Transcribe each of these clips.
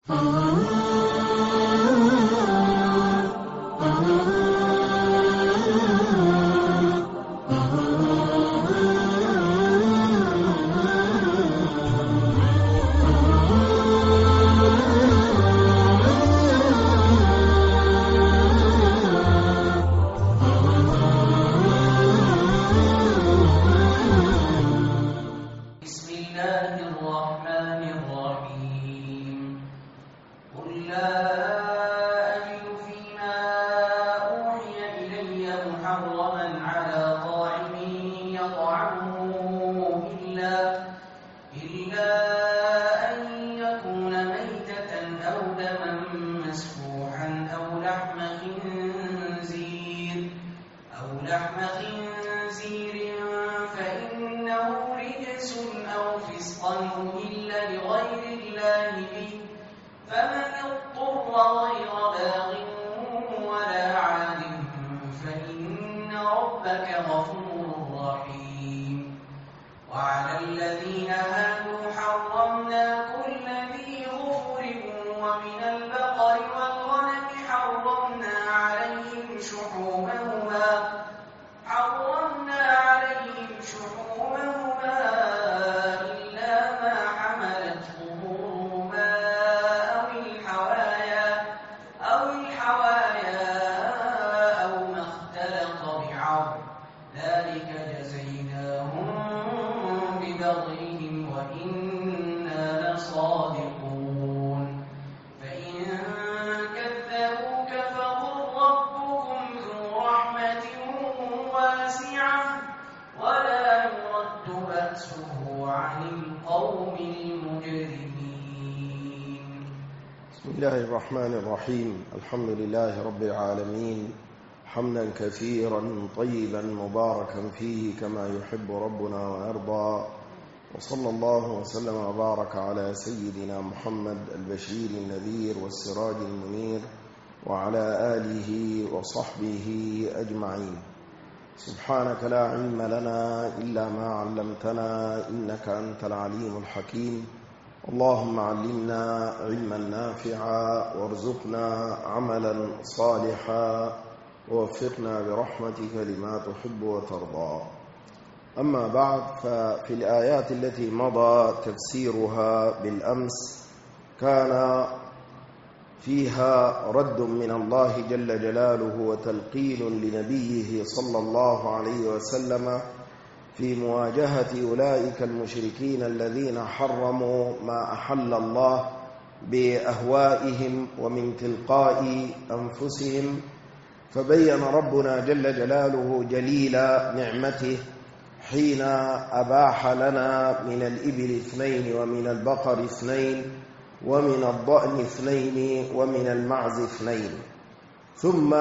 الرحمن الرحيم. الحمد لله رب العالمين، حمدا كثيرا طيبا مباركا فيه كما يحب ربنا ويرضى، وصلى الله وسلم وبارك على سيدنا محمد البشير النذير والسراج المنير وعلى آله وصحبه أجمعين. سبحانك لا علم لنا إلا ما علمتنا إنك أنت العليم الحكيم. اللهم علمنا علما نافعا وارزقنا عملا صالحا ووفقنا برحمتك لما تحب وترضى. أما بعد، ففي الآيات التي مضى تفسيرها بالأمس كان فيها رد من الله جل جلاله وتلقين لنبيه صلى الله عليه وسلم في مواجهة أولئك المشركين الذين حرموا ما أحل الله بأهوائهم ومن تلقاء أنفسهم. فبين ربنا جل جلاله جليل نعمته حين أباح لنا من الإبل 2 ومن البقر 2 ومن الضأن 2 ومن المعز 2، ثم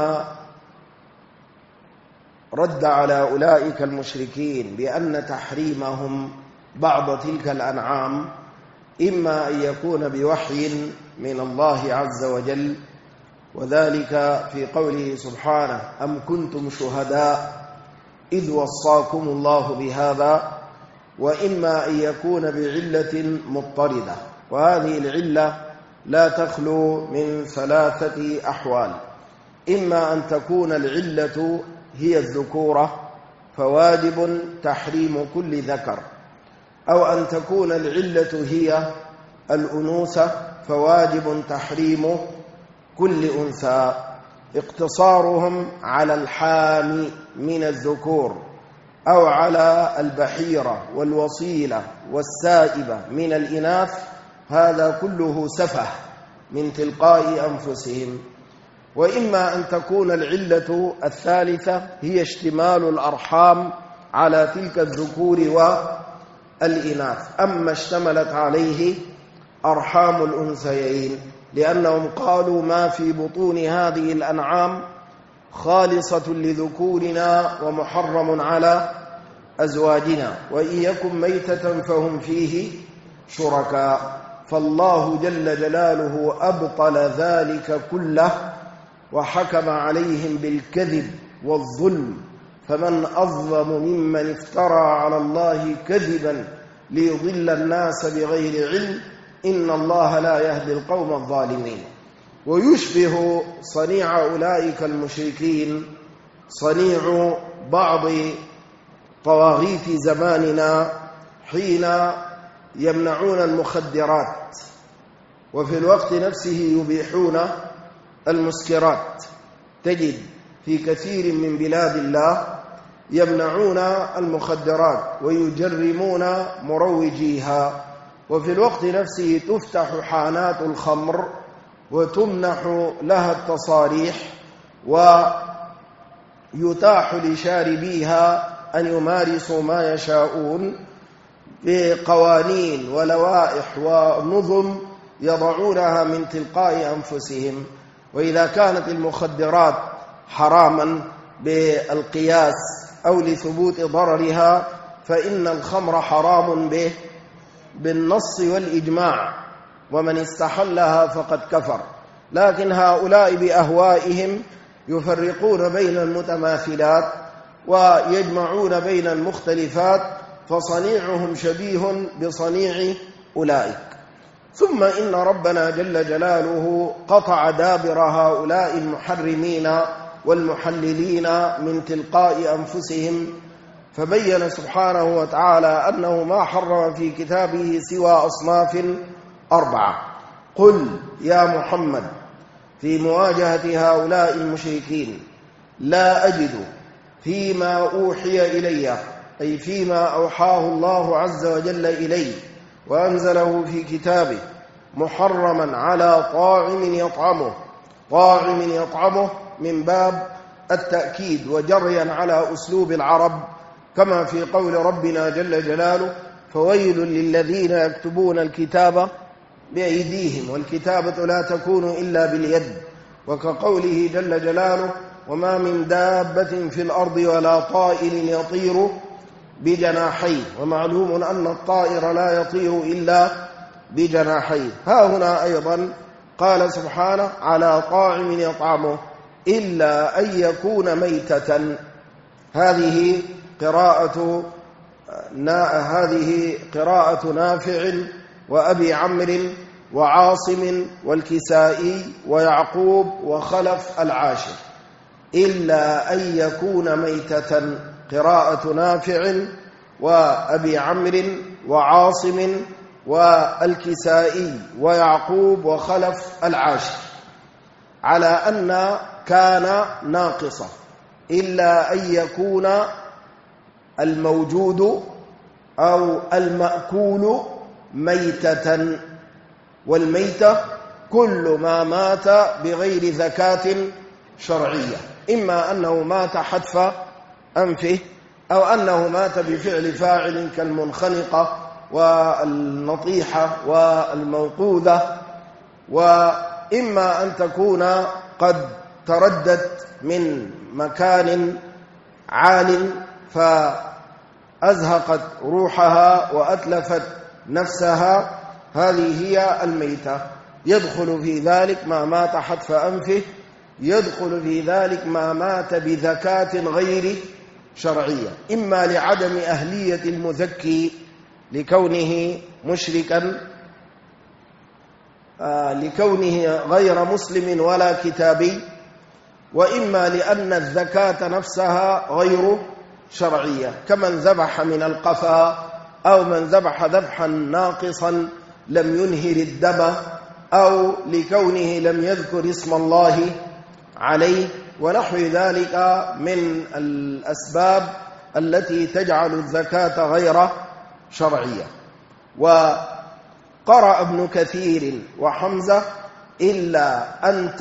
رد على أولئك المشركين بأن تحريمهم بعض تلك الأنعام إما أن يكون بوحي من الله عز وجل، وذلك في قوله سبحانه: أم كنتم شهداء إذ وصاكم الله بهذا، وإما أن يكون بعلة مضطردة، وهذه العلة لا تخلو من 3 أحوال: إما أن تكون العلة هي الذكورة فواجب تحريم كل ذكر، أو أن تكون العلة هي الأنوثة فواجب تحريم كل أنثى. اقتصارهم على الحامي من الذكور أو على البحيرة والوصيلة والسائبة من الإناث هذا كله سفه من تلقاء أنفسهم. وإما أن تكون العلة الثالثة هي اشتمال الأرحام على تلك الذكور والإناث، أما اشتملت عليه أرحام الأنثيين، لأنهم قالوا ما في بطون هذه الأنعام خالصة لذكورنا ومحرم على أزواجنا، وإن يكن ميتة فهم فيه شركاء. فالله جل جلاله أبطل ذلك كله وحكم عليهم بالكذب والظلم، فمن أظلم ممن افترى على الله كذبا ليضل الناس بغير علم، إن الله لا يهدي القوم الظالمين. ويشبه صنيع أولئك المشركين صنيع بعض طواغيت زماننا حين يمنعون المخدرات وفي الوقت نفسه يبيحون المسكرات. تجد في كثير من بلاد الله يمنعون المخدرات ويجرمون مروجيها، وفي الوقت نفسه تفتح حانات الخمر وتمنح لها التصاريح ويتاح لشاربيها أن يمارسوا ما يشاءون بقوانين ولوائح ونظم يضعونها من تلقاء أنفسهم. وإذا كانت المخدرات حراما بالقياس أو لثبوت ضررها فإن الخمر حرام بالنص والإجماع، ومن استحلها فقد كفر. لكن هؤلاء بأهوائهم يفرقون بين المتماثلات ويجمعون بين المختلفات، فصنيعهم شبيه بصنيع أولئك. ثم إن ربنا جل جلاله قطع دابر هؤلاء المحرمين والمحللين من تلقاء أنفسهم، فبين سبحانه وتعالى أنه ما حرم في كتابه سوى أصناف 4. قل يا محمد في مواجهة هؤلاء المشركين: لا أجد فيما أوحي إلي، أي فيما أوحاه الله عز وجل إلي وأنزله في كتابه، محرما على طاعم يطعمه من باب التأكيد وجريا على أسلوب العرب، كما في قول ربنا جل جلاله: فويل للذين يكتبون الكتاب بأيديهم، والكتابة لا تكون إلا باليد. وكقوله جل جلاله: وما من دابة في الأرض ولا طائر يطير بجناحيه، ومعلوم أن الطائر لا يطير إلا بجناحيه. ها هنا أيضا قال سبحانه: على طاعم يطعمه إلا أن يكون ميتة. هذه قراءة نافع وأبي عمرو وعاصم والكسائي ويعقوب وخلف العاشر. إلا أن يكون ميتة، قراءة نافع وأبي عمرو وعاصم والكسائي ويعقوب وخلف العاشر، على أن كان ناقصة. إلا أن يكون الموجود أو المأكول ميتة، والميتة كل ما مات بغير زكاة شرعية، إما أنه مات حتف أنفه أو أنه مات بفعل فاعل كالمنخنقة والنطيحة والموقوذة، وإما أن تكون قد تردت من مكان عال فأزهقت روحها وأتلفت نفسها، هذه هي الميتة. يدخل في ذلك ما مات حتف أنفه، يدخل في ذلك ما مات بذكاة غير شرعية، إما لعدم أهلية المذكي لكونه مشركا، لكونه غير مسلم ولا كتابي، وإما لأن الزكاة نفسها غير شرعية، كمن ذبح من القفا، أو من ذبح ذبحا ناقصا لم ينهر الدم، أو لكونه لم يذكر اسم الله عليه، ونحو ذلك من الأسباب التي تجعل الزكاة غير شرعية. وقرأ ابن كثير وحمزة: إلا أن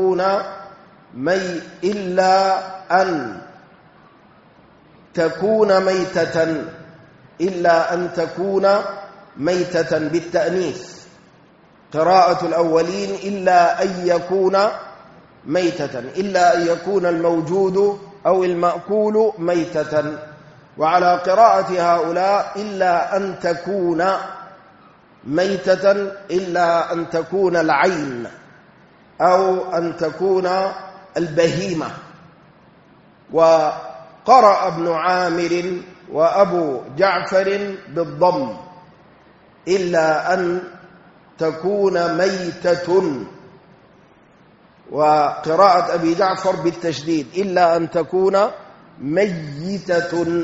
تكون ميتة، إلا أن تكون ميتة بالتأنيث. قراءة الأولين: إلا أن يكون ميتة، إلا أن يكون الموجود أو المأكول ميتة. وعلى قراءة هؤلاء: إلا أن تكون ميتة، إلا أن تكون العين أو أن تكون البهيمة. وقرأ ابن عامر وأبو جعفر بالضم: إلا أن تكون ميتة، وقراءة أبي جعفر بالتشديد إلا أن تكون ميتة،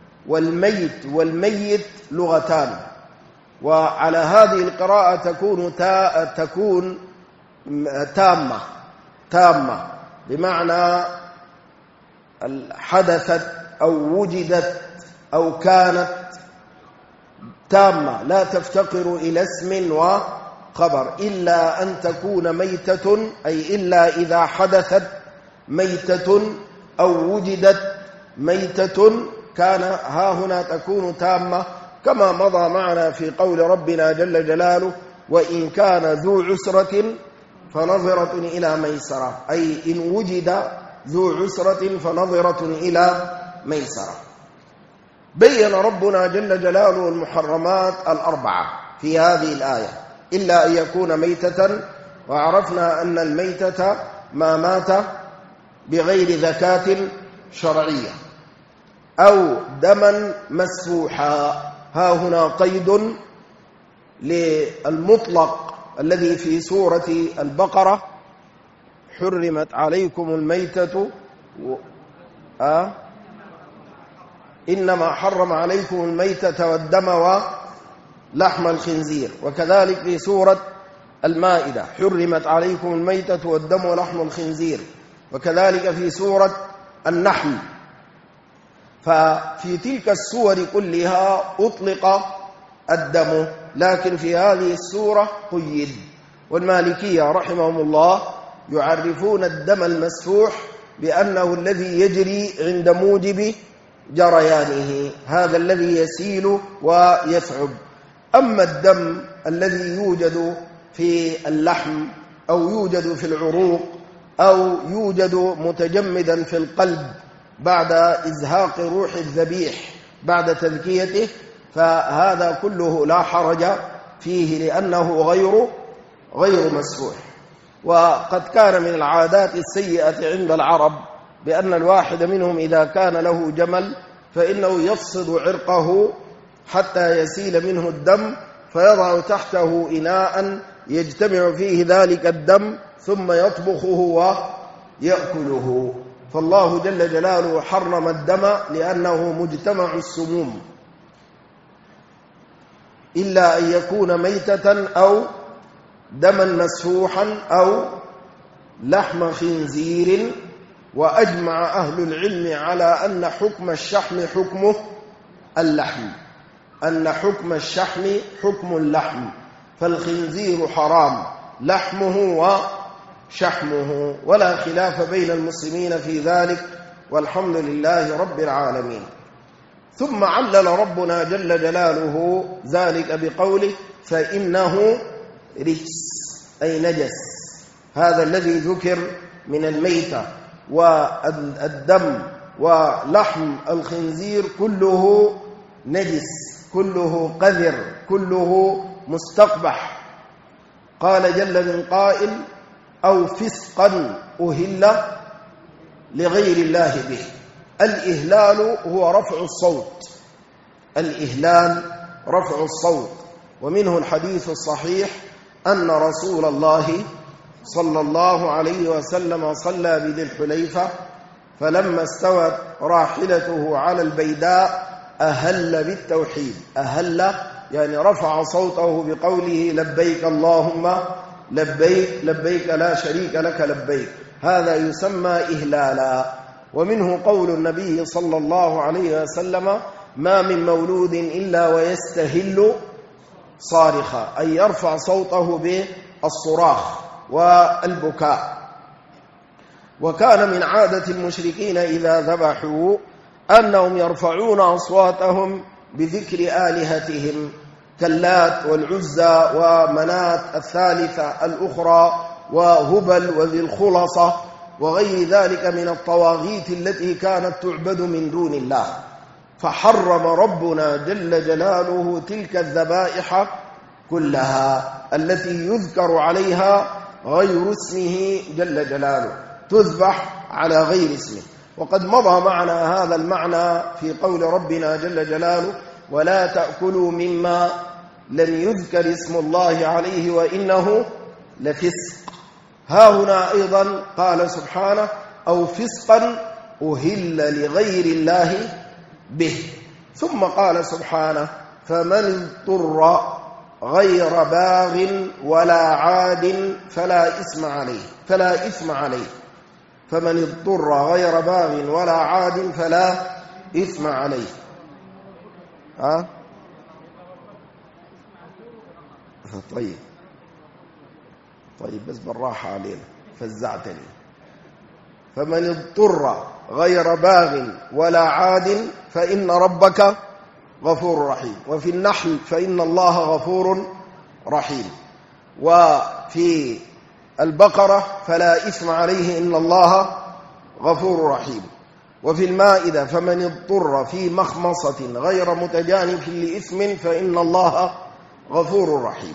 والميت لغتان، وعلى هذه القراءة تكون تامة بمعنى حدثت أو وجدت أو كانت تامة لا تفتقر إلى اسم وخبر، إلا أن تكون ميتة، أي إلا إذا حدثت ميتة أو وجدت ميتة كان ها هنا تكون تامة، كما مضى معنا في قول ربنا جل جلاله: وإن كان ذو عسرة فنظرة إلى ميسرة، أي إن وجد ذو عسرة فنظرة إلى ميسرة. بين ربنا جل جلاله المحرمات الأربعة في هذه الآية إلا أن يكون ميتة، وعرفنا أن الميتة ما مات بغير زكاة شرعية أو دما مسفوحا. ها هنا قيد للمطلق الذي في سورة البقرة: حرمت عليكم الميتة إنما حرم عليكم الميتة والدم ولحم الخنزير. وكذلك في سورة المائدة: حرمت عليكم الميتة والدم ولحم الخنزير. وكذلك في سورة النحل. ففي تلك السور كلها أطلق الدم، لكن في هذه السورة قيد. والمالكية رحمهم الله يعرفون الدم المسفوح بأنه الذي يجري عند موجب جريانه، هذا الذي يسيل ويثعب. أما الدم الذي يوجد في اللحم أو يوجد في العروق أو يوجد متجمدا في القلب بعد إزهاق روح الذبيح بعد تذكيته، فهذا كله لا حرج فيه لأنه غير مسفوح. وقد كان من العادات السيئة عند العرب بأن الواحد منهم إذا كان له جمل فإنه يفصد عرقه حتى يسيل منه الدم، فيضع تحته إناء يجتمع فيه ذلك الدم ثم يطبخه ويأكله. فالله جل جلاله حرم الدم لأنه مجتمع السموم، إلا أن يكون ميتة أو دما مسفوحا أو لحم خنزير. وأجمع أهل العلم على أن حكم الشحم حكمه اللحم، أن حكم الشحم حكم اللحم، فالخنزير حرام لحمه وشحمه، ولا خلاف بين المسلمين في ذلك، والحمد لله رب العالمين. ثم علل ربنا جل جلاله ذلك بقوله: فإنه رجس، أي نجس. هذا الذي ذكر من الميتة والدم ولحم الخنزير كله نجس، كله قذر، كله مستقبح. قال جل من قائل: أو فسقا أهل لغير الله به. الإهلال هو رفع الصوت، الإهلال رفع الصوت. ومنه الحديث الصحيح أن رسول الله صلى الله عليه وسلم صلى بذي الحليفة، فلما استوت راحلته على البيداء أهل بالتوحيد. أهل يعني رفع صوته بقوله: لبيك اللهم لبيك، لبيك لا شريك لك لبيك. هذا يسمى إهلالا. ومنه قول النبي صلى الله عليه وسلم: ما من مولود إلا ويستهل صارخا، أي يرفع صوته بالصراخ والبكاء. وكان من عادة المشركين إذا ذبحوا أنهم يرفعون أصواتهم بذكر آلهتهم كاللات والعزى ومنات الثالثة الأخرى وهبل وذي الخلصة وغير ذلك من الطواغيت التي كانت تعبد من دون الله. فحرم ربنا جل جلاله تلك الذبائح كلها التي يذكر عليها غير اسمه جل جلاله، تذبح على غير اسمه. وقد مضى معنا هذا المعنى في قول ربنا جل جلاله: ولا تأكلوا مما لم يذكر اسم الله عليه وإنه لفسق. ها هنا أيضا قال سبحانه أو فسقا أهل لغير الله به. ثم قال سبحانه فمن اضطر غير باغ ولا عاد فلا إثم عليه. فمن اضطر غير باغ ولا عاد فلا إثم عليه. طيب بس بالراحة علينا، فزعتني. فمن اضطر غير باغ ولا عاد فإن ربك غفور رحيم. وفي النحل فإن الله غفور رحيم. وفي البقرة فلا إثم عليه إن الله غفور رحيم. وفي المائدة فمن اضطر في مخمصة غير متجانف لإثم فإن الله غفور رحيم.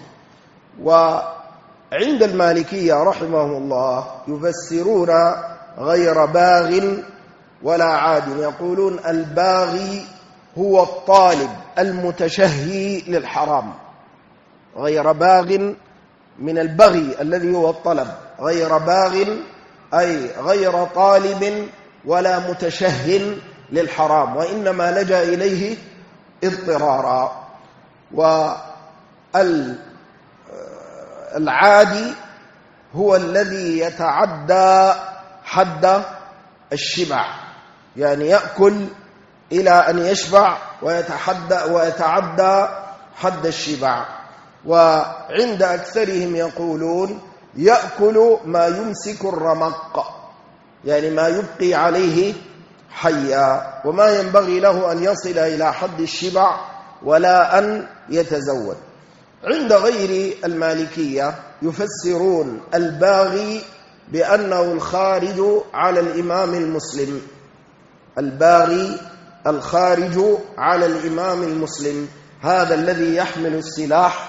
وعند المالكية رحمهم الله يفسرون غير باغ ولا عاد، يقولون الباغي هو الطالب المتشهي للحرام. غير باغ من البغي الذي هو الطلب، غير باغ أي غير طالب ولا متشهٍ للحرام، وإنما لجأ إليه اضطرارا. والعادي هو الذي يتعدى حد الشبع، يعني يأكل إلى أن يشبع ويتعدى حد الشبع. وعند أكثرهم يقولون يأكل ما يمسك الرمق، يعني ما يبقي عليه حيا، وما ينبغي له أن يصل إلى حد الشبع ولا أن يتزود. عند غير المالكية يفسرون الباغي بأنه الخارج على الإمام المسلم. الباغي الخارج على الإمام المسلم، هذا الذي يحمل السلاح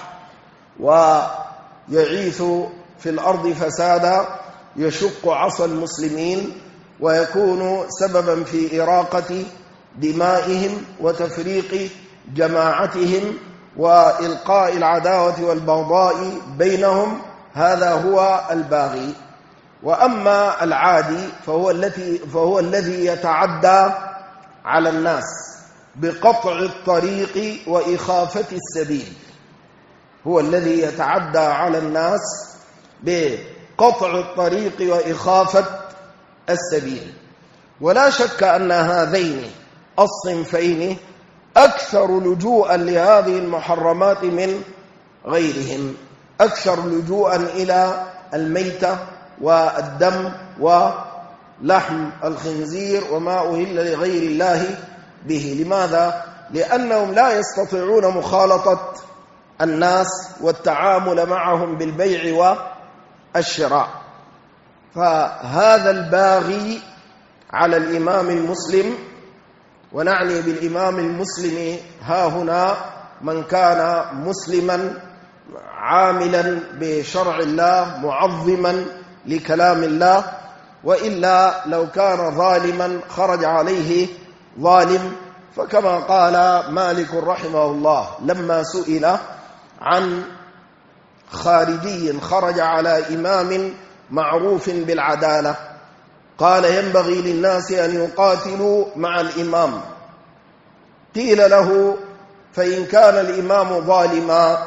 ويعيث في الأرض فسادا، يشق عصا المسلمين ويكون سببا في إراقة دمائهم وتفريق جماعتهم وإلقاء العداوة والبغضاء بينهم، هذا هو الباغي. وأما العادي فهو الذي يتعدى على الناس بقطع الطريق وإخافة السبيل، هو الذي يتعدى على الناس بقطع الطريق وإخافة السبيل. ولا شك أن هذين الصنفين أكثر لجوءا لهذه المحرمات من غيرهم، أكثر لجوءا إلى الميتة والدم ولحم الخنزير وما أهل لغير الله به. لماذا؟ لأنهم لا يستطيعون مخالطة الناس والتعامل معهم بالبيع والشراء. فهذا الباغي على الإمام المسلم، ونعني بالإمام المسلم ها هنا من كان مسلما عاملا بشرع الله معظما لكلام الله، وإلا لو كان ظالما خرج عليه ظالم. فكما قال مالك رحمه الله لما سئل عن خارجي خرج على إمام معروف بالعدالة قال ينبغي للناس أن يقاتلوا مع الإمام. قيل له فإن كان الإمام ظالما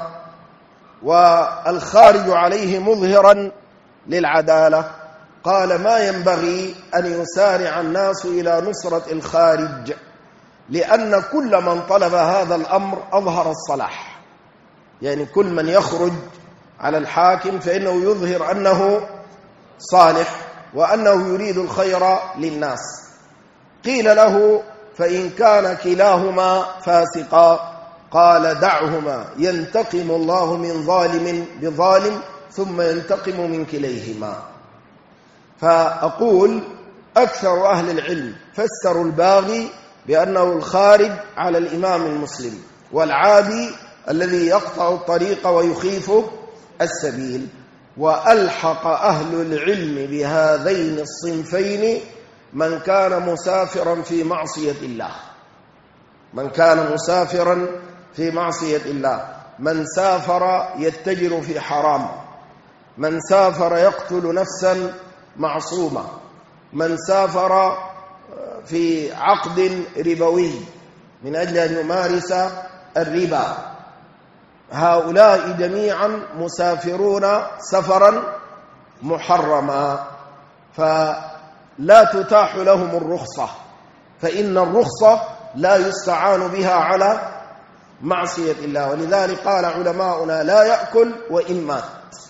والخارج عليه مظهرا للعدالة، قال ما ينبغي أن يسارع الناس إلى نصرة الخارج، لأن كل من طلب هذا الأمر أظهر الصلاح، يعني كل من يخرج على الحاكم فإنه يظهر أنه صالح وأنه يريد الخير للناس. قيل له فإن كان كلاهما فاسقا، قال دعهما ينتقم الله من ظالم بظالم ثم ينتقم من كليهما. فأقول أكثر أهل العلم فسروا الباغي بأنه الخارج على الإمام المسلم، والعادي الذي يقطع الطريق ويخيف السبيل. وألحق أهل العلم بهذين الصنفين من كان مسافرا في معصية الله، من كان مسافرا في معصية الله. من سافر يتجر في حرام، من سافر يقتل نفسا معصومة، من سافر في عقد ربوي من أجل أن يمارس الربا، هؤلاء جميعا مسافرون سفرا محرما، فلا تتاح لهم الرخصة، فإن الرخصة لا يستعان بها على معصية الله. ولذلك قال علماؤنا: لا يأكل وإن مات.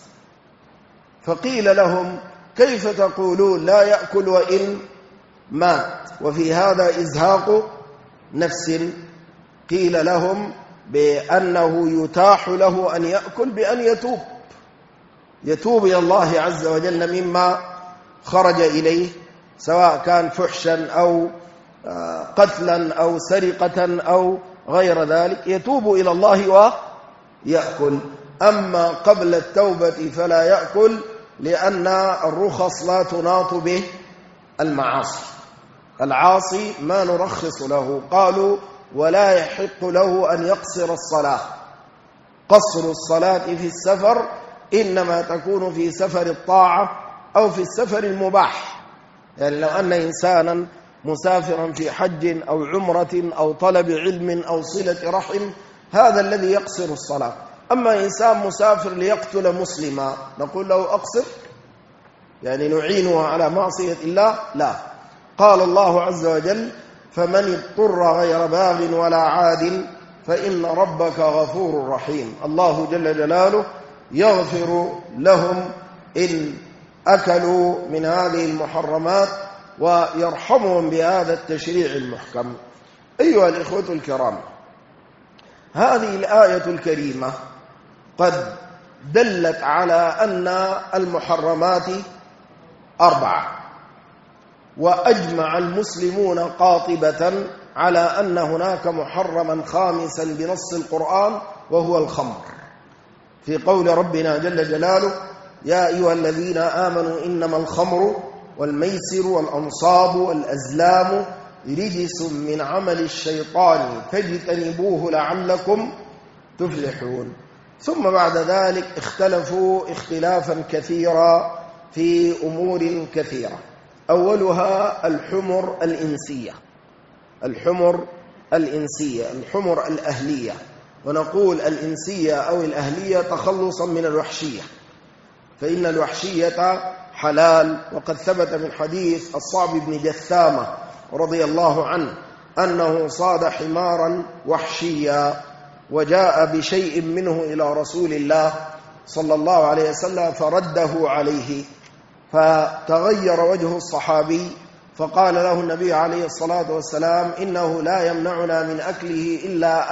فقيل لهم: كيف تقولون لا يأكل وإن مات وفي هذا إزهاق نفس؟ قيل لهم بأنه يتاح له أن يأكل بأن يتوب إلى الله عز وجل مما خرج إليه، سواء كان فحشا أو قتلا أو سرقة أو غير ذلك، يتوب إلى الله ويأكل. أما قبل التوبة فلا يأكل، لأن الرخص لا تناط به المعاصي. العاصي ما نرخص له. قالوا: ولا يحق له أن يقصر الصلاة. قصر الصلاة في السفر إنما تكون في سفر الطاعة أو في السفر المباح. يعني لو أن إنسانا مسافرا في حج أو عمرة أو طلب علم أو صلة رحم، هذا الذي يقصر الصلاة. أما إنسان مسافر ليقتل مسلما، نقول له أقصر؟ يعني نعينه على معصية الله؟ لا. قال الله عز وجل: فمن اضطر غير باغ ولا عاد فإن ربك غفور رحيم. الله جل جلاله يغفر لهم إن أكلوا من هذه المحرمات ويرحمهم بهذا التشريع المحكم. أيها الإخوة الكرام، هذه الآية الكريمة قد دلت على أن المحرمات 4، وأجمع المسلمون قاطبة على أن هناك محرما خامسا بنص القرآن، وهو الخمر، في قول ربنا جل جلاله: يا أيها الذين آمنوا إنما الخمر والميسر والأنصاب والأزلام رجس من عمل الشيطان فاجتنبوه لعلكم تفلحون. ثم بعد ذلك اختلفوا اختلافا كثيرا في أمور كثيرة، أولها الحمر الإنسية، الحمر الأهلية. ونقول الإنسية أو الأهلية تخلصا من الوحشية، فإن الوحشية حلال. وقد ثبت من حديث الصعب بن جثامة رضي الله عنه أنه صاد حمارا وحشيا، وجاء بشيء منه إلى رسول الله صلى الله عليه وسلم فرده عليه، فتغير وجه الصحابي، فقال له النبي عليه الصلاة والسلام: إنه لا يمنعنا من أكله إلا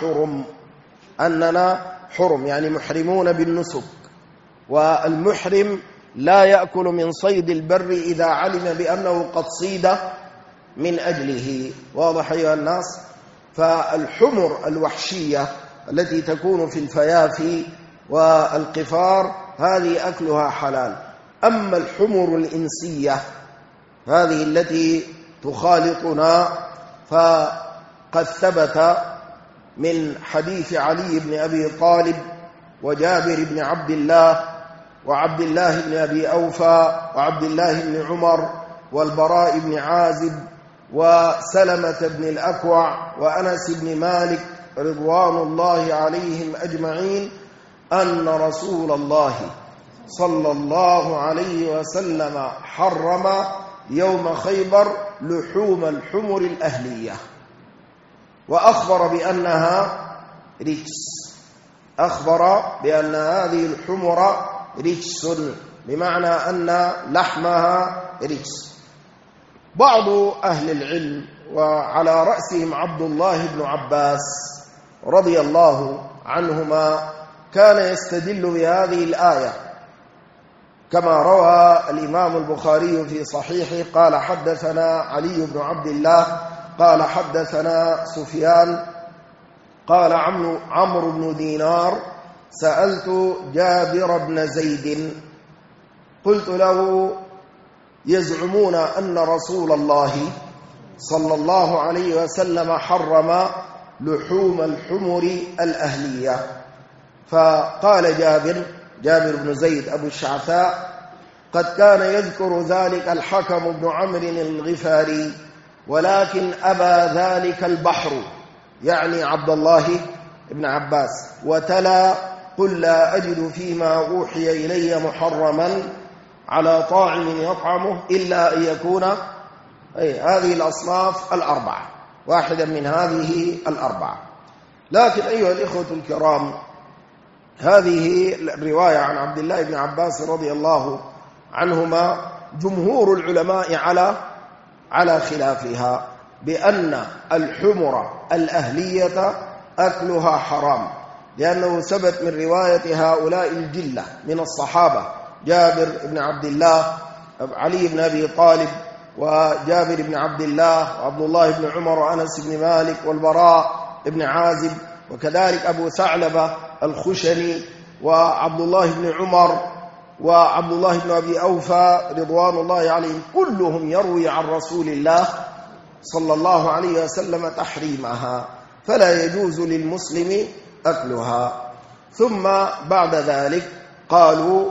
أننا حرم، يعني محرمون بالنسك، والمحرم لا يأكل من صيد البر إذا علم بأنه قد صيد من أجله. واضح أيها الناس؟ فالحمر الوحشية التي تكون في الفيافي والقفار هذه أكلها حلال. أما الحمر الإنسية هذه التي تخالطنا، فقد ثبت من حديث علي بن أبي طالب وجابر بن عبد الله وعبد الله بن أبي أوفى وعبد الله بن عمر والبراء بن عازب وسلمة بن الأكوع وأنس بن مالك رضوان الله عليهم أجمعين أن رسول الله صلى الله عليه وسلم حرم يوم خيبر لحوم الحمر الأهلية، وأخبر بأنها رجس، أخبر بأن هذه الحمر رجس، بمعنى أن لحمها رجس. بعض أهل العلم وعلى رأسهم عبد الله بن عباس رضي الله عنهما كان يستدل بهذه الآية، كما روى الإمام البخاري في صحيحه قال: حدثنا علي بن عبد الله قال حدثنا سفيان قال عمرو بن دينار: سألت جابر بن زيد قلت له: يزعمون أن رسول الله صلى الله عليه وسلم حرم لحوم الحمر الأهلية، فقال جابر بن زيد أبو الشعثاء: قد كان يذكر ذلك الحكم بن عمرو الغفاري، ولكن أبى ذلك البحر، يعني عبد الله بن عباس، وتلا: قل لا أجد فيما أوحي إلي محرما على طاعم يطعمه إلا أن يكون هذه الأصناف الأربعة، واحدا من هذه الأربعة. لكن أيها الإخوة الكرام، هذه الرواية عن عبد الله بن عباس رضي الله عنهما جمهور العلماء على خلافها، بأن الحمر الأهلية أكلها حرام، لأنه ثبت من رواية هؤلاء الجلة من الصحابة: جابر بن عبد الله، علي بن أبي طالب، وجابر بن عبد الله، وعبد الله بن عمر، وأنس بن مالك، والبراء بن عازب، وكذلك أبو ثعلبة الخشني، وعبد الله بن عمر، وعبد الله بن أبي أوفى رضوان الله عليهم، كلهم يروي عن رسول الله صلى الله عليه وسلم تحريمها، فلا يجوز للمسلم أكلها. ثم بعد ذلك قالوا: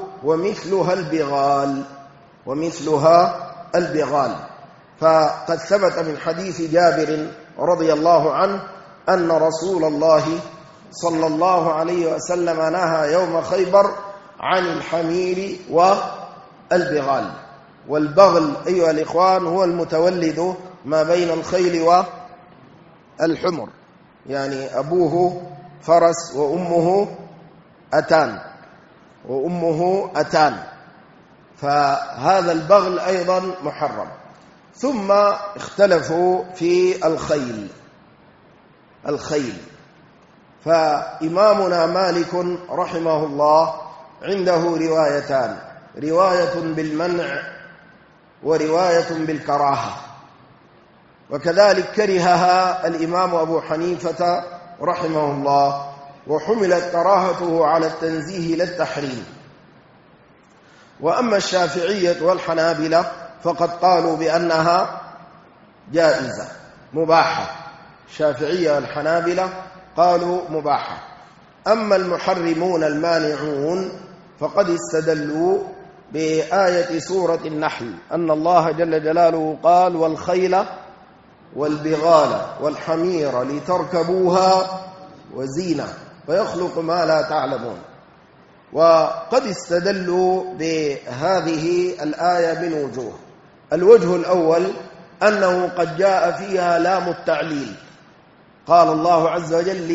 ومثلها البغال، فقد ثبت من حديث جابر رضي الله عنه أن رسول الله صلى الله عليه وسلم نهى يوم خيبر عن الحمير والبغال. والبغل أيها الإخوان هو المتولد ما بين الخيل والحمر، يعني أبوه فرس وأمه أتان، فهذا البغل أيضا محرم. ثم اختلفوا في الخيل، فإمامنا مالك رحمه الله عنده روايتان: رواية بالمنع ورواية بالكراهة، وكذلك كرهها الإمام أبو حنيفة رحمه الله، وحملت كراهته على التنزيه لا التحريم. وأما الشافعية والحنابلة فقد قالوا بأنها جائزة مباحة، الشافعية والحنابلة قالوا مباحة. أما المحرمون المانعون فقد استدلوا بآية سورة النحل أن الله جل جلاله قال: والخيل والبغال والحمير لتركبوها وزينة ويخلق ما لا تعلمون. وقد استدلوا بهذه الآية من وجوه: الوجه الأول أنه قد جاء فيها لام التعليل، قال الله عز وجل: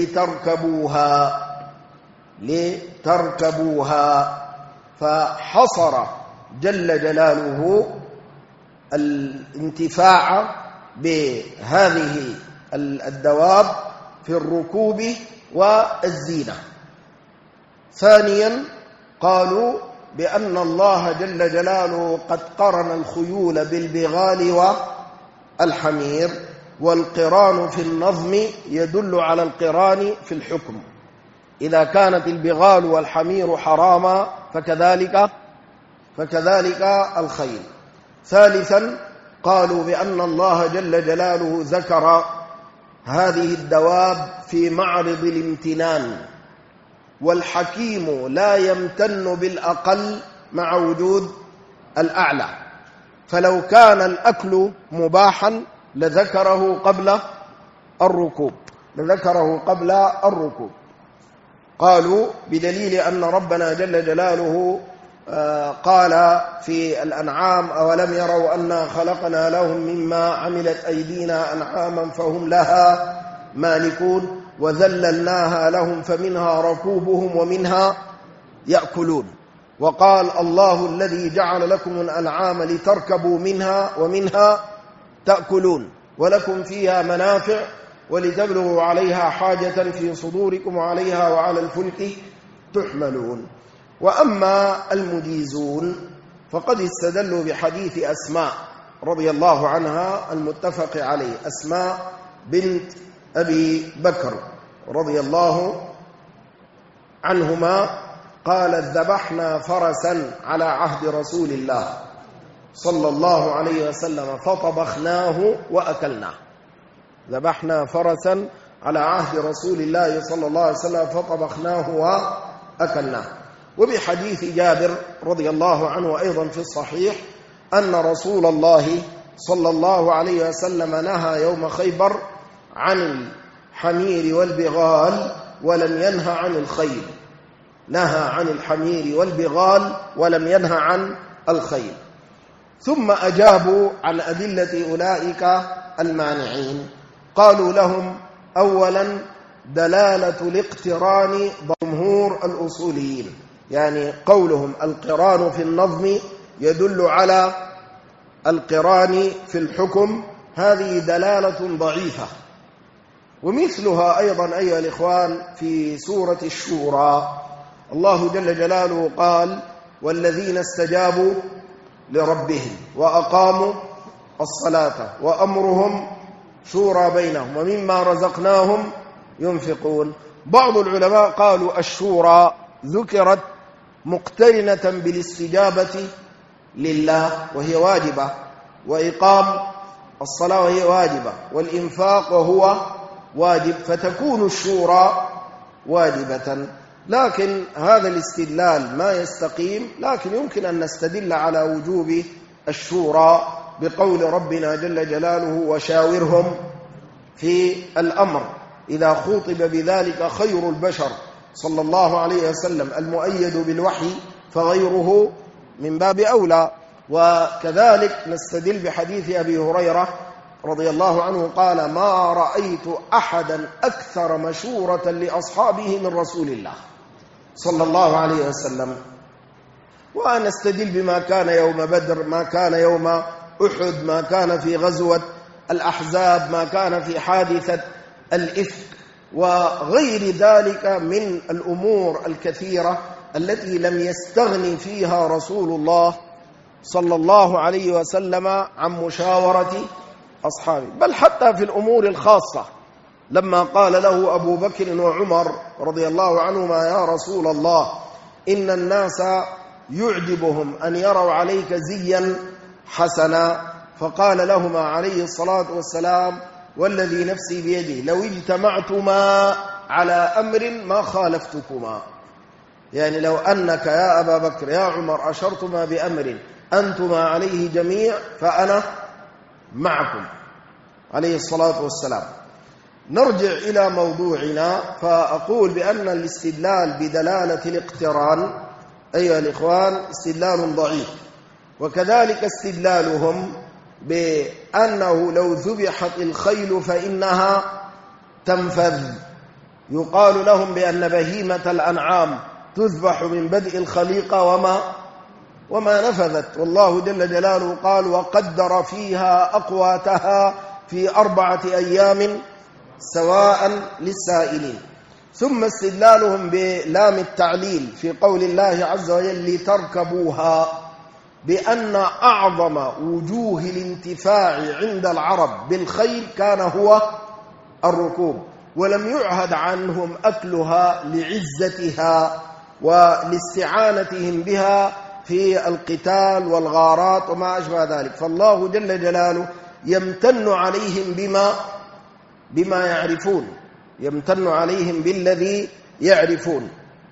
لتركبوها، فحصر جل جلاله الانتفاع بهذه الدواب في الركوب والزينة. ثانيا قالوا بأن الله جل جلاله قد قرن الخيول بالبغال والحمير، والقران في النظم يدل على القران في الحكم، إذا كانت البغال والحمير حراما فكذلك الخيل. ثالثا قالوا بأن الله جل جلاله ذكر هذه الدواب في معرض الامتنان، والحكيم لا يمتن بالأقل مع وجود الأعلى، فلو كان الأكل مباحا لذكره قبل الركوب. قالوا بدليل أن ربنا جل جلاله قال في الأنعام: أولم يروا أنا خلقنا لهم مما عملت أيدينا أنعاما فهم لها مالكون وذللناها لهم فمنها ركوبهم ومنها يأكلون. وقال: الله الذي جعل لكم الأنعام لتركبوا منها ومنها تأكلون ولكم فيها منافع ولتبلغوا عليها حاجة في صدوركم وعليها وعلى الفلك تحملون. وأما المجيزون فقد استدلوا بحديث أسماء رضي الله عنها المتفق عليه، أسماء بنت أبي بكر رضي الله عنهما قالت: ذبحنا فرسا على عهد رسول الله صلى الله عليه وسلم فطبخناه وأكلناه. ذبحنا فرسا على عهد رسول الله صلى الله عليه وسلم فطبخناه وأكلناه. وبحديث جابر رضي الله عنه أيضا في الصحيح أن رسول الله صلى الله عليه وسلم نهى يوم خيبر عن الحمير والبغال ولم ينهى عن الخيل. نهى عن الحمير والبغال ولم ينهى عن الخيل. ثم أجابوا عن أدلة أولئك المانعين، قالوا لهم: أولا دلالة الاقتران جمهور الأصوليين، يعني قولهم القران في النظم يدل على القران في الحكم، هذه دلالة ضعيفة. ومثلها أيضا أيها الإخوان في سورة الشورى، الله جل جلاله قال: والذين استجابوا لربهم وأقاموا الصلاة وأمرهم شورى بينهم ومما رزقناهم ينفقون. بعض العلماء قالوا الشورى ذكرت مقترنة بالاستجابة لله وهي واجبة، وإقام الصلاة وهي واجبة، والإنفاق وهو واجب، فتكون الشورى واجبة. لكن هذا الاستدلال ما يستقيم، لكن يمكن أن نستدل على وجوب الشورى بقول ربنا جل جلاله: وشاورهم في الأمر. إذا خوطب بذلك خير البشر صلى الله عليه وسلم المؤيد بالوحي فغيره من باب أولى. وكذلك نستدل بحديث أبي هريرة رضي الله عنه قال: ما رأيت أحدا أكثر مشورة لأصحابه من رسول الله صلى الله عليه وسلم. ونستدل بما كان يوم بدر، ما كان يوم أحد، ما كان في غزوة الأحزاب، ما كان في حادثة الإفك، وغير ذلك من الأمور الكثيرة التي لم يستغني فيها رسول الله صلى الله عليه وسلم عن مشاورة أصحابه. بل حتى في الأمور الخاصة لما قال له أبو بكر وعمر رضي الله عنهما: يا رسول الله، إن الناس يعجبهم أن يروا عليك زيا حسنا، فقال لهما عليه الصلاة والسلام: والذي نفسي بيده لو اجتمعتما على أمر ما خالفتكما. يعني لو أنك يا أبا بكر يا عمر أشرتما بأمر أنتما عليه جميع فأنا معكم عليه الصلاة والسلام. نرجع إلى موضوعنا، فأقول بأن الاستدلال بدلالة الاقتران أيها الإخوان استدلال ضعيف، وكذلك استدلالهم بأنه لو ذبحت الخيل فإنها تنفذ. يقال لهم بأن بهيمة الأنعام تذبح من بدء الخليقة وما نفذت، والله جل جلاله قال: وقدر فيها أقواتها في 4 أيام سواء للسائلين. ثم استدلالهم بلام التعليل في قول الله عز وجل: لتركبوها، بأن أعظم وجوه الانتفاع عند العرب بالخيل كان هو الركوب، ولم يعهد عنهم أكلها لعزتها ولاستعانتهم بها في القتال والغارات وما أشبه ذلك. فالله جل جلاله يمتن عليهم بما يعرفون، يمتن عليهم بالذي يعرفون.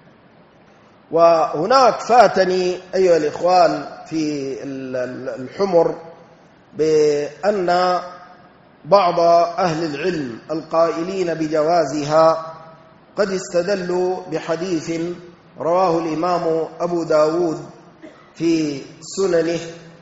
وهناك فاتني أيها الإخوان في الحمر بأن بعض أهل العلم القائلين بجوازها قد استدلوا بحديث رواه الإمام أبو داود في سننه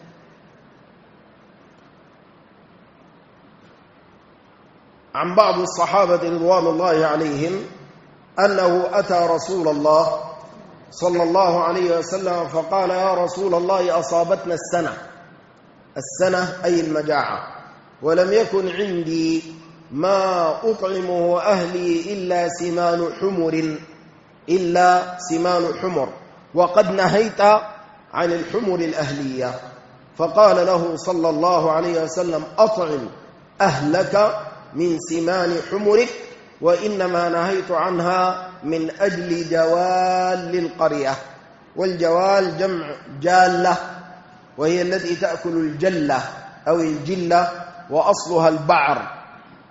عن بعض الصحابة رضوان الله عليهم أنه أتى رسول الله صلى الله عليه وسلم فقال: يا رسول الله، أصابتنا السنة أي المجاعة، ولم يكن عندي ما أطعمه أهلي إلا سمان حمر، وقد نهيت عن الحمر الأهلية. فقال له صلى الله عليه وسلم: أطعم أهلك من سمان حمرك، وإنما نهيت عنها من أجل جوال القرية. والجوال جمع جالة، وهي التي تأكل الجلة أو الجلة، وأصلها البعر،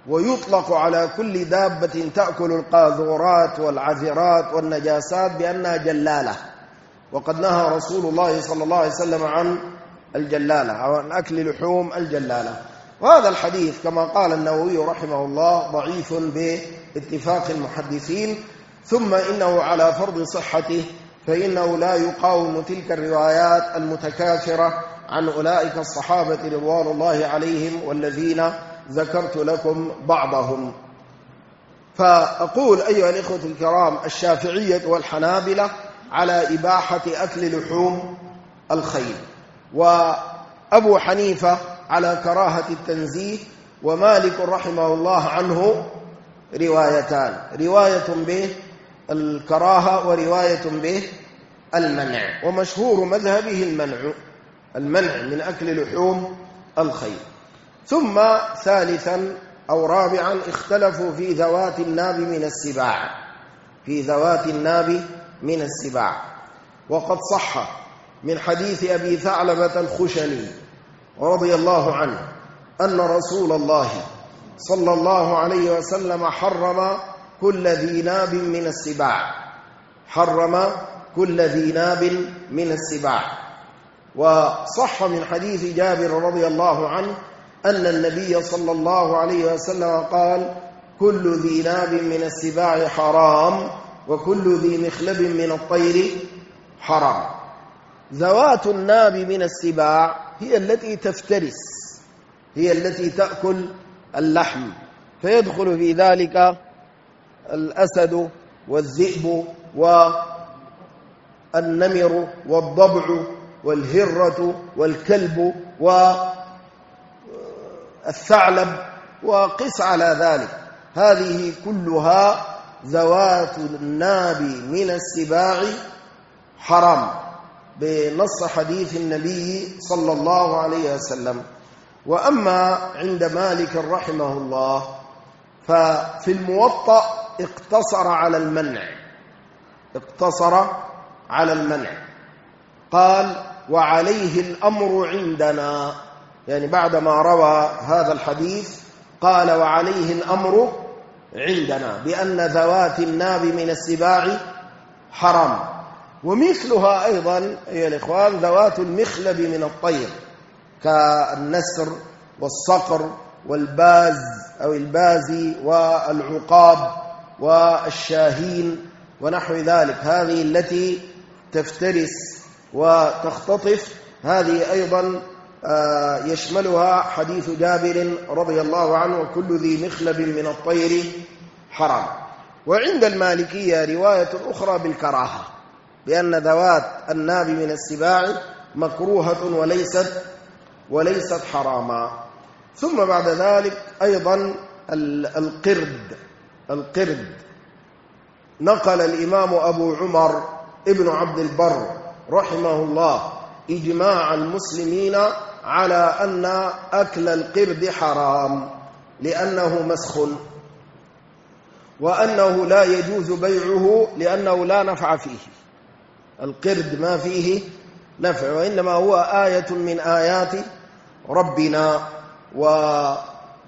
ويطلق على كل دابة تأكل القاذورات والعذرات والنجاسات بأنها جلالة، وقد نهى رسول الله صلى الله عليه وسلم عن الجلالة أو عن أكل لحوم الجلالة. وهذا الحديث كما قال النووي رحمه الله ضعيف باتفاق المحدثين، ثم إنه على فرض صحته فإنه لا يقاوم تلك الروايات المتكاثرة عن أولئك الصحابة رضوان الله عليهم والذين ذكرت لكم بعضهم. فأقول أيها الإخوة الكرام، الشافعية والحنابلة على إباحة أكل لحوم الخيل، وأبو حنيفة على كراهة التنزيه، ومالك رحمه الله عنه روايتان، رواية به الكراهة ورواية به المنع، ومشهور مذهبه المنع من أكل لحوم الخيل. ثم ثالثا أو رابعا اختلفوا في ذوات الناب من السباع، في ذوات الناب من السباع. وقد صح من حديث أبي ثعلبة الخشني رضي الله عنه أن رسول الله صلى الله عليه وسلم حرم كل ذي ناب من السباع، حرم كل ذي ناب من السباع. وصح من حديث جابر رضي الله عنه أن النبي صلى الله عليه وسلم قال: كل ذي ناب من السباع حرام، وكل ذي مخلب من الطير حرام. ذوات الناب من السباع هي التي تفترس، هي التي تأكل اللحم، فيدخل في ذلك الأسد والذئب والنمر والضبع والهرة والكلب والثعلب، وقس على ذلك. هذه كلها ذوات الناب من السباع حرام بنص حديث النبي صلى الله عليه وسلم. وأما عند مالك رحمه الله ففي الموطأ اقتصر على المنع، اقتصر على المنع، قال: وعليه الأمر عندنا، يعني بعدما روى هذا الحديث قال: وعليه الأمر عندنا بأن ذوات الناب من السباع حرام. ومثلها أيضا أيها الإخوان ذوات المخلب من الطير كالنسر والصقر والباز أو البازي والعقاب والشاهين ونحو ذلك، هذه التي تفترس وتختطف، هذه أيضا يشملها حديث جابر رضي الله عنه: وكل ذي مخلب من الطير حرام. وعند المالكية رواية أخرى بالكراهة، بأن ذوات الناب من السباع مكروهة وليست حراما. ثم بعد ذلك أيضا القرد نقل الإمام أبو عمر ابن عبد البر رحمه الله إجماع المسلمين على أن أكل القرد حرام لأنه مسخ، وأنه لا يجوز بيعه لأنه لا نفع فيه. القرد ما فيه نفع، وإنما هو آية من آيات ربنا، وهو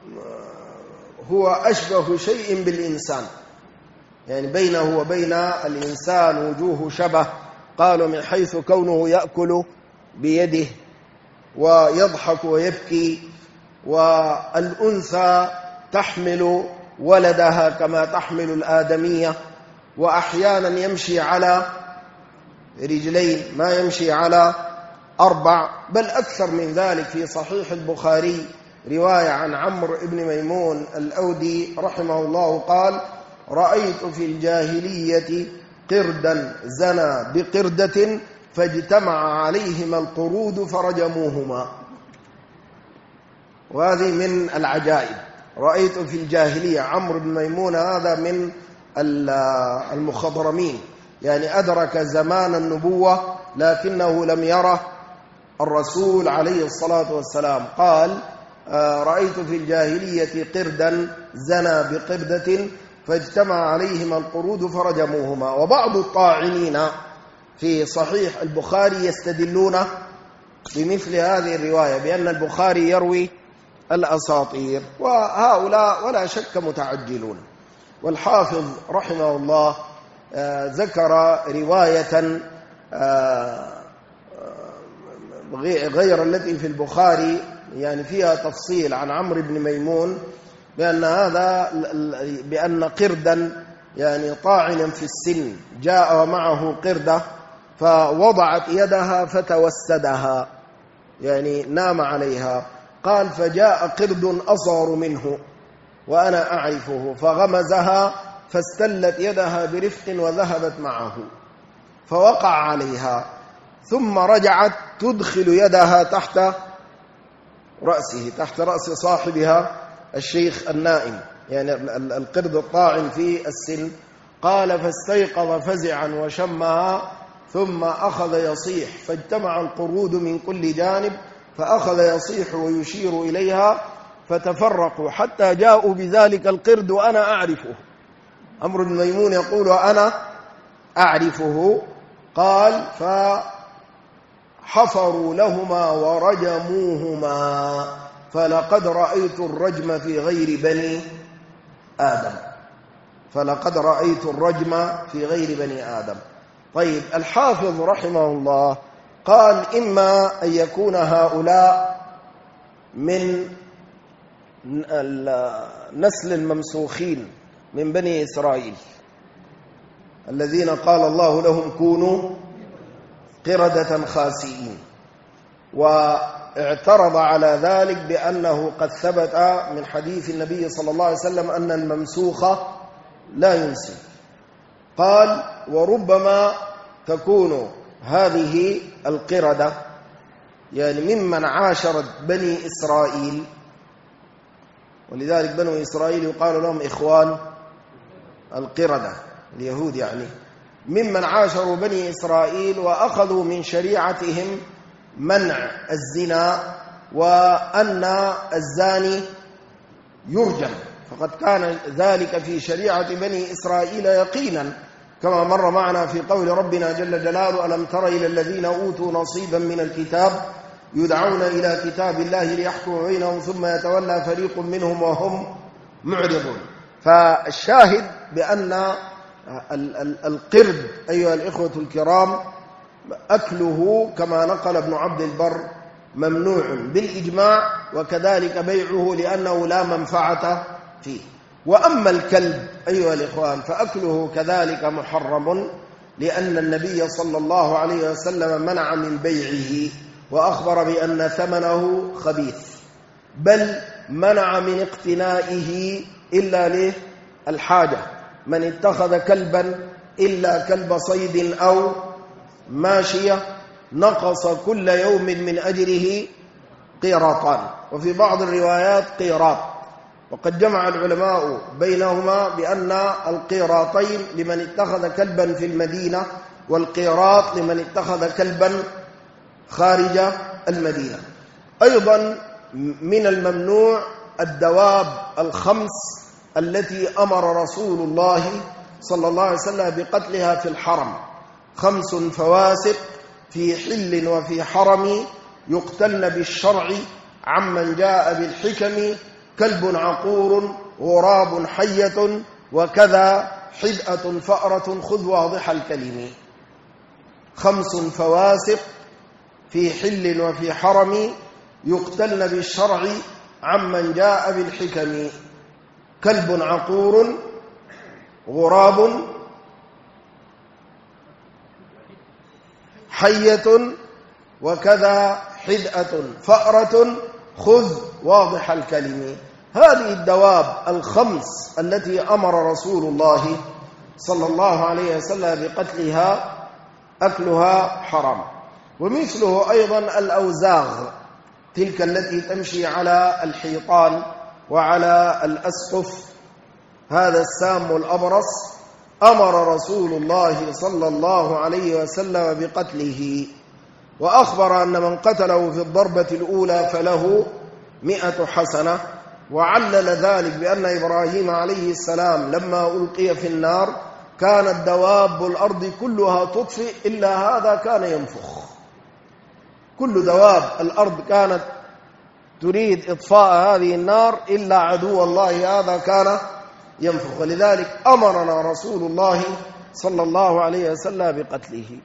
أشبه شيء بالإنسان، يعني بينه وبين الإنسان وجوه شبه. قالوا من حيث كونه يأكل بيده ويضحك ويبكي، والأنثى تحمل ولدها كما تحمل الآدمية، وأحيانا يمشي على رجلين ما يمشي على 4 بل أكثر من ذلك. في صحيح البخاري رواية عن عمرو بن ميمون الأودي رحمه الله قال: رأيت في الجاهلية قردا زنى بقردة فاجتمع عليهما القرود فرجموهما. وهذه من العجائب. رأيت في الجاهلية، عمرو بن ميمون هذا من المخضرمين، يعني أدرك زمان النبوة لكنه لم يره الرسول عليه الصلاة والسلام. قال: رأيت في الجاهلية قردا زنى بقردة فاجتمع عليهما القرود فرجموهما. وبعض الطاعنين في صحيح البخاري يستدلون بمثل هذه الرواية، بأن البخاري يروي الأساطير، وهؤلاء ولا شك متعجلون. والحافظ رحمه الله ذكر رواية غير التي في البخاري يعني فيها تفصيل عن عمرو بن ميمون بأن قردا يعني طاعنا في السن جاء ومعه قردة فوضعت يدها فتوسدها، يعني نام عليها. قال فجاء قرد أصغر منه وأنا أعرفه فغمزها فاستلت يدها برفق وذهبت معه فوقع عليها، ثم رجعت تدخل يدها تحت رأسه، تحت رأس صاحبها الشيخ النائم، يعني القرد الطاعن في السن. قال فاستيقظ فزعا وشمها ثم أخذ يصيح، فاجتمع القرود من كل جانب فأخذ يصيح ويشير إليها فتفرقوا حتى جاءوا بذلك القرد وأنا أعرفه. عمرو بن ميمون يقول أنا أعرفه. قال فحفروا لهما ورجموهما فلقد رأيت الرجم في غير بني آدم، فلقد رأيت الرجم في غير بني آدم. طيب الحافظ رحمه الله قال إما أن يكون هؤلاء من نسل الممسوخين من بني إسرائيل الذين قال الله لهم كونوا قردة خاسئين، واعترض على ذلك بأنه قد ثبت من حديث النبي صلى الله عليه وسلم أن الممسوخ لا ينسي. قال وربما تكون هذه القردة يعني ممن عاشرت بني إسرائيل، ولذلك بنو إسرائيل يقال لهم إخوان القردة اليهود، يعني ممن عاشروا بني إسرائيل وأخذوا من شريعتهم منع الزنا وأن الزاني يرجم، فقد كان ذلك في شريعة بني إسرائيل يقينا، كما مر معنا في قول ربنا جل جلاله ألم تر إلى الذين أوتوا نصيبا من الكتاب يدعون إلى كتاب الله ليحكم بينهم ثم يتولى فريق منهم وهم معرضون. فالشاهد بأن القرد أيها الإخوة الكرام أكله كما نقل ابن عبد البر ممنوع بالإجماع، وكذلك بيعه لأنه لا منفعة فيه. وأما الكلب أيها الإخوان فأكله كذلك محرم، لأن النبي صلى الله عليه وسلم منع من بيعه وأخبر بأن ثمنه خبيث، بل منع من اقتنائه إلا للحاجة. من اتخذ كلبا إلا كلب صيد أو ماشية نقص كل يوم من أجره قيراطان، وفي بعض الروايات قيراط، وقد جمع العلماء بينهما بأن القيراطين لمن اتخذ كلبا في المدينة، والقيراط لمن اتخذ كلبا خارج المدينة. أيضا من الممنوع الدواب الخمس التي أمر رسول الله صلى الله عليه وسلم بقتلها في الحرم: 5 فواسق في حل وفي حرم يقتلن بالشرع عمن جاء بالحكم، كلب عقور غراب حية وكذا حدأة فأرة خذ واضح الكلم. 5 فواسق في حل وفي حرم يقتلن بالشرع عمن جاء بالحكم، كلب عقور غراب حية وكذا حدأة فأرة خذ واضح الكلم. هذه الدواب الخمس التي أمر رسول الله صلى الله عليه وسلم بقتلها أكلها حرام. ومثله أيضا الأوزاغ، تلك التي تمشي على الحيطان وعلى الأسقف، هذا السام الأبرص أمر رسول الله صلى الله عليه وسلم بقتله، وأخبر أن من قتله في الضربة الأولى فله 100 حسنة، وعلل ذلك بأن إبراهيم عليه السلام لما ألقي في النار كانت دواب الأرض كلها تطفئ إلا هذا كان ينفخ. كل دواب الأرض كانت تريد إطفاء هذه النار إلا عدو الله هذا كان ينفخ. ولذلك أمرنا رسول الله صلى الله عليه وسلم بقتله.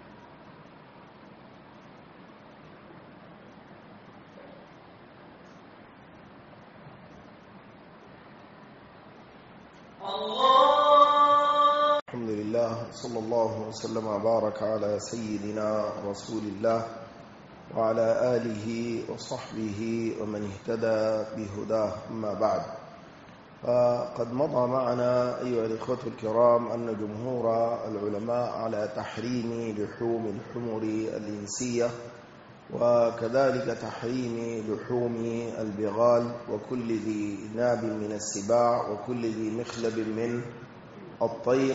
الحمد لله، صلى الله وسلم وبارك على سيدنا رسول الله وعلى آله وصحبه ومن اهتدى بهداه. أما بعد، فقد مضى معنا أيها الإخوة الكرام أن جمهور العلماء على تحريم لحوم الحمر الإنسية، وكذلك تحريم لحوم البغال وكل ذي ناب من السباع وكل ذي مخلب من الطير،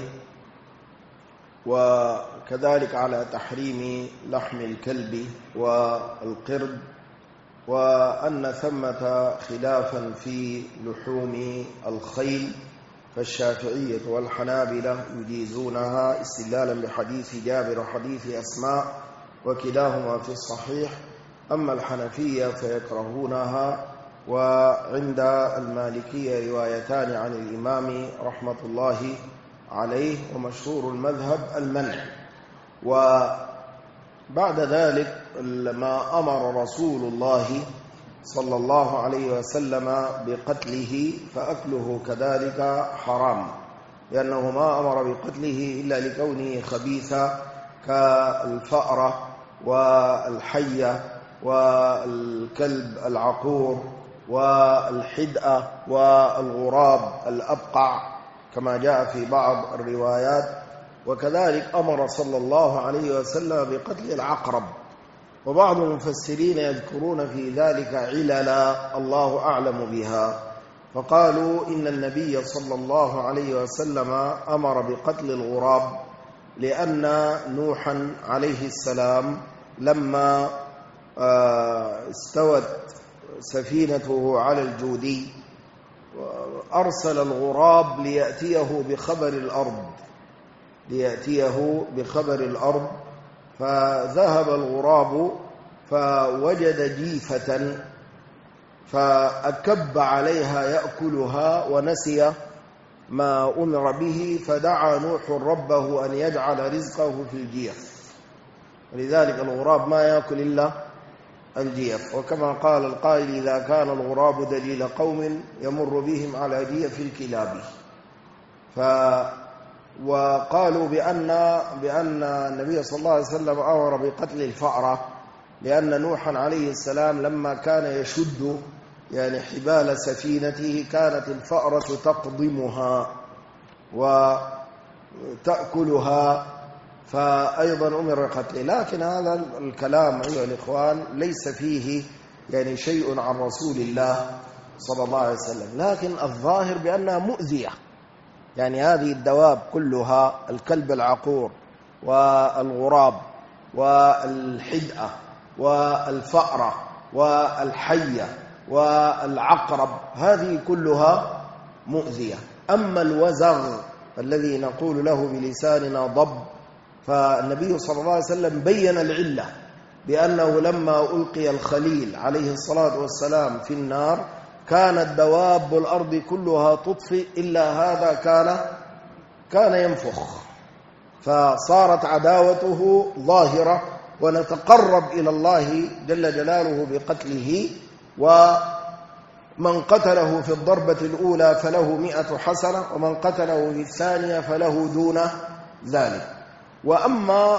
وكذلك على تحريم لحم الكلب والقرد، وأن ثمة خلافا في لحوم الخيل، فالشافعية والحنابلة يجيزونها استدلالا بحديث جابر وحديث أسماء وكلاهما في الصحيح. أما الحنفية فيكرهونها، وعند المالكية روايتان عن الإمام رحمة الله عليه، ومشهور المذهب المنع. وبعد ذلك لما أمر رسول الله صلى الله عليه وسلم بقتله فأكله كذلك حرام، لأنه ما أمر بقتله إلا لكونه خبيثا كالفأرة والحية والكلب العقور والحدأة والغراب الأبقع كما جاء في بعض الروايات. وكذلك أمر صلى الله عليه وسلم بقتل العقرب، وبعض المفسرين يذكرون في ذلك عللا الله أعلم بها، فقالوا إن النبي صلى الله عليه وسلم أمر بقتل الغراب لأن نوحا عليه السلام لما استوت سفينته على الجودي أرسل الغراب ليأتيه بخبر الأرض، فذهب الغراب فوجد جيفة فأكب عليها يأكلها ونسي ما أمر به، فدعا نوح ربه أن يجعل رزقه في الجيف. ولذلك الغراب ما يأكل إلا الجيف، وكما قال القائل إذا كان الغراب دليل قوم يمر بهم على جيف الكلاب. وقالوا بأن النبي صلى الله عليه وسلم أمر بقتل الفأرة لأن نوحا عليه السلام لما كان يشد حبال سفينته كانت الفأرة تقضمها وتأكلها، فأيضا أمر قتله. لكن هذا الكلام أيها الإخوان ليس فيه شيء عن رسول الله صلى الله عليه وسلم، لكن الظاهر بأنها مؤذية. هذه الدواب كلها، الكلب العقور والغراب والحدأة والفأرة والحية والعقرب، هذه كلها مؤذية. أما الوزغ الذي نقول له بلساننا ضب، فالنبي صلى الله عليه وسلم بين العلة بأنه لما ألقي الخليل عليه الصلاة والسلام في النار كانت دواب الأرض كلها تطفئ إلا هذا كان ينفخ، فصارت عداوته ظاهرة، ونتقرب إلى الله جل جلاله بقتله. ومن قتله في الضربة الأولى فله 100 حسنة، ومن قتله في الثانية فله دون ذلك. وأما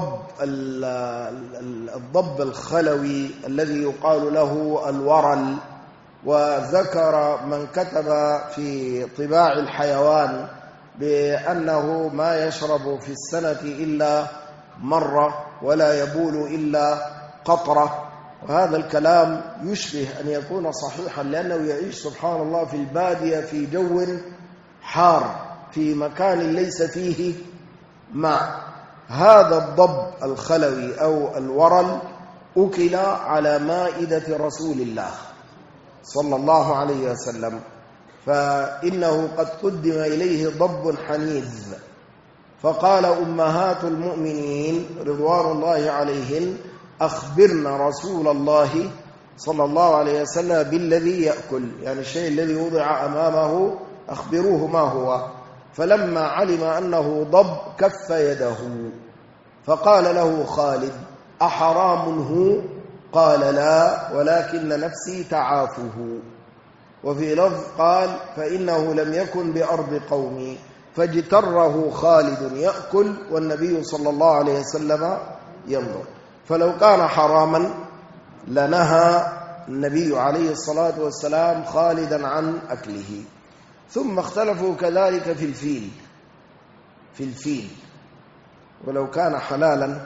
الضب الخلوي الذي يقال له الورل، وذكر من كتب في طباع الحيوان بأنه ما يشرب في السنة إلا مرة ولا يبول إلا قطرة، وهذا الكلام يشبه أن يكون صحيحا، لأنه يعيش سبحان الله في البادية في جو حار في مكان ليس فيه ماء. هذا الضب الخلوي أو الورل أكل على مائدة رسول الله صلى الله عليه وسلم، فإنه قد قدم إليه ضب حنيذ، فقال أمهات المؤمنين رضوان الله عليهن أخبرنا رسول الله صلى الله عليه وسلم بالذي يأكل، يعني الشيء الذي وضع أمامه أخبروه ما هو. فلما علم أنه ضب كف يده فقال له خالد: أحرام هو؟ قال: لا، ولكن نفسي تعافه. وفي لفظ قال: فإنه لم يكن بأرض قومي. فاجتره خالد يأكل والنبي صلى الله عليه وسلم ينظر. فلو كان حراما لنهى النبي عليه الصلاة والسلام خالدا عن أكله. ثم اختلفوا كذلك في الفيل ولو كان حلالا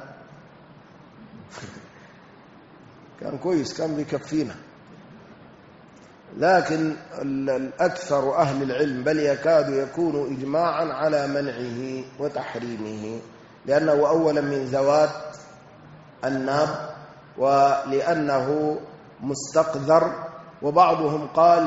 كان كويس، كان بيكفينا. لكن الأكثر أهل العلم بل يكاد يكون إجماعا على منعه وتحريمه، لأنه أولا من ذوات الناب، ولأنه مستقذر، وبعضهم قال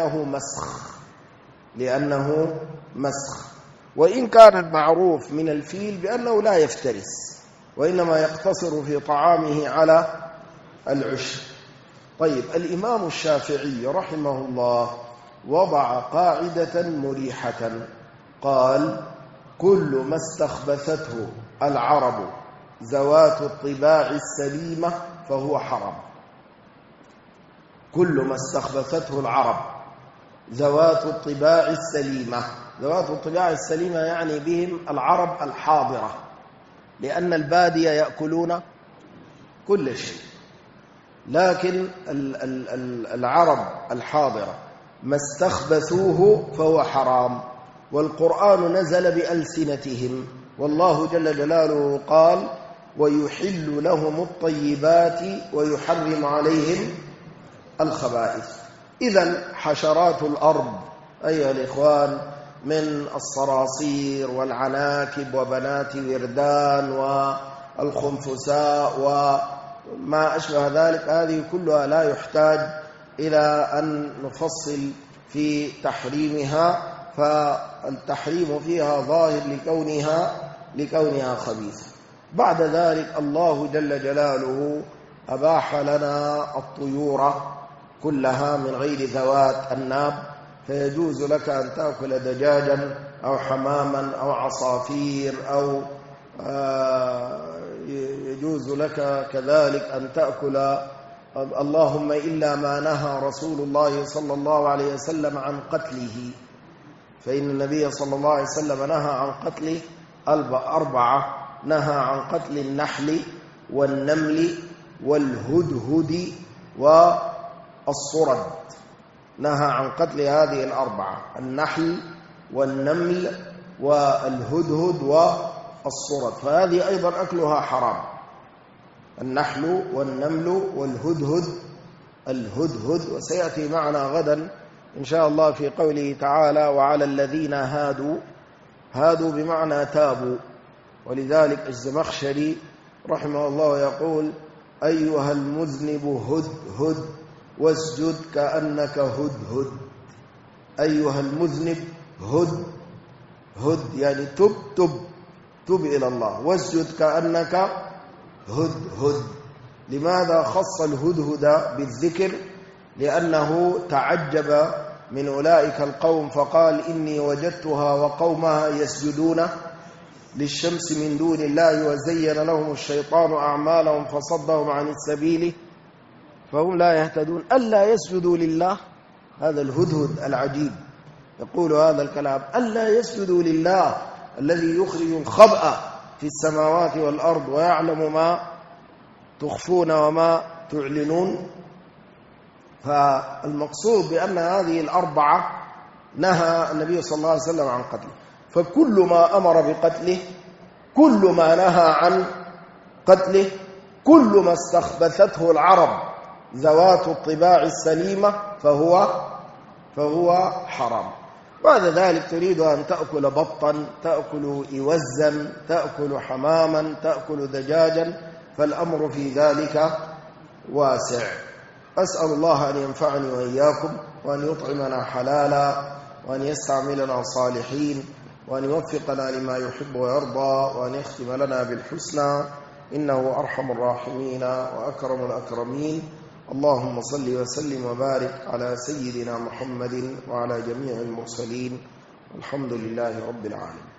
لأنه مسخ. وإن كان المعروف من الفيل بأنه لا يفترس وإنما يقتصر في طعامه على العشب. طيب، الإمام الشافعي رحمه الله وضع قاعدة مريحة، قال: كل ما استخبثته العرب ذوات الطباع السليمة فهو حرام. كل ما استخبثته العرب ذوات الطباع السليمة. ذوات الطباع السليمة يعني بهم العرب الحاضرة، لأن البادية يأكلون كل شيء، لكن العرب الحاضرة ما استخبثوه فهو حرام. والقرآن نزل بألسنتهم، والله جل جلاله قال: ويحل لهم الطيبات ويحرم عليهم الخبائث. إذن حشرات الأرض أيها الإخوان من الصراصير والعناكب وبنات وردان والخنفساء وما أشبه ذلك، هذه كلها لا يحتاج إلى أن نفصل في تحريمها، فالتحريم فيها ظاهر لكونها خبيثة. بعد ذلك الله جل جلاله أباح لنا الطيور كلها من غير ذوات الناب، فيجوز لك أن تأكل دجاجا أو حماما أو عصافير، أو يجوز لك كذلك أن تأكل، اللهم إلا ما نهى رسول الله صلى الله عليه وسلم عن قتله، فإن النبي صلى الله عليه وسلم نهى عن قتل 4: نهى عن قتل النحل والنمل والهدهد والصرد. نهى عن قتل هذه 4: النحل والنمل والهدهد والصرد، فهذه أيضا أكلها حرام. النحل والنمل والهدهد، وسيأتي معنا غدا إن شاء الله في قوله تعالى: وعلى الذين هادوا بمعنى تابوا. ولذلك الزمخشري رحمه الله يقول: أيها المذنب هدهد واسجد كأنك هدهد. أيها المذنب هد يعني تب إلى الله، واسجد كأنك هدهد. لماذا خص الهدهد بالذكر؟ لأنه تعجب من أولئك القوم فقال: إني وجدتها وقومها يسجدون للشمس من دون الله وزين لهم الشيطان أعمالهم فصدهم عن السبيل فهم لا يهتدون. ألا يسجدوا لله؟ هذا الهدهد العجيب يقول هذا الكلام: ألا يسجدوا لله الذي يخرج الخبأ في السماوات والأرض ويعلم ما تخفون وما تعلنون. فالمقصود بأن هذه 4 نهى النبي صلى الله عليه وسلم عن قتله، فكل ما أمر بقتله، كل ما نهى عن قتله، كل ما استخبثته العرب ذوات الطباع السليمة فهو حرام. بعد ذلك تريد أن تأكل بطا، تأكل إوزا، تأكل حماما، تأكل دجاجا، فالأمر في ذلك واسع. أسأل الله أن ينفعني وإياكم، وأن يطعمنا حلالا، وأن يستعملنا صالحين، وأن يوفقنا لما يحب ويرضى، وأن يختم لنا بالحسنى، إنه أرحم الراحمين وأكرم الأكرمين. اللهم صل وسلم وبارك على سيدنا محمد وعلى جميع المرسلين. الحمد لله رب العالمين.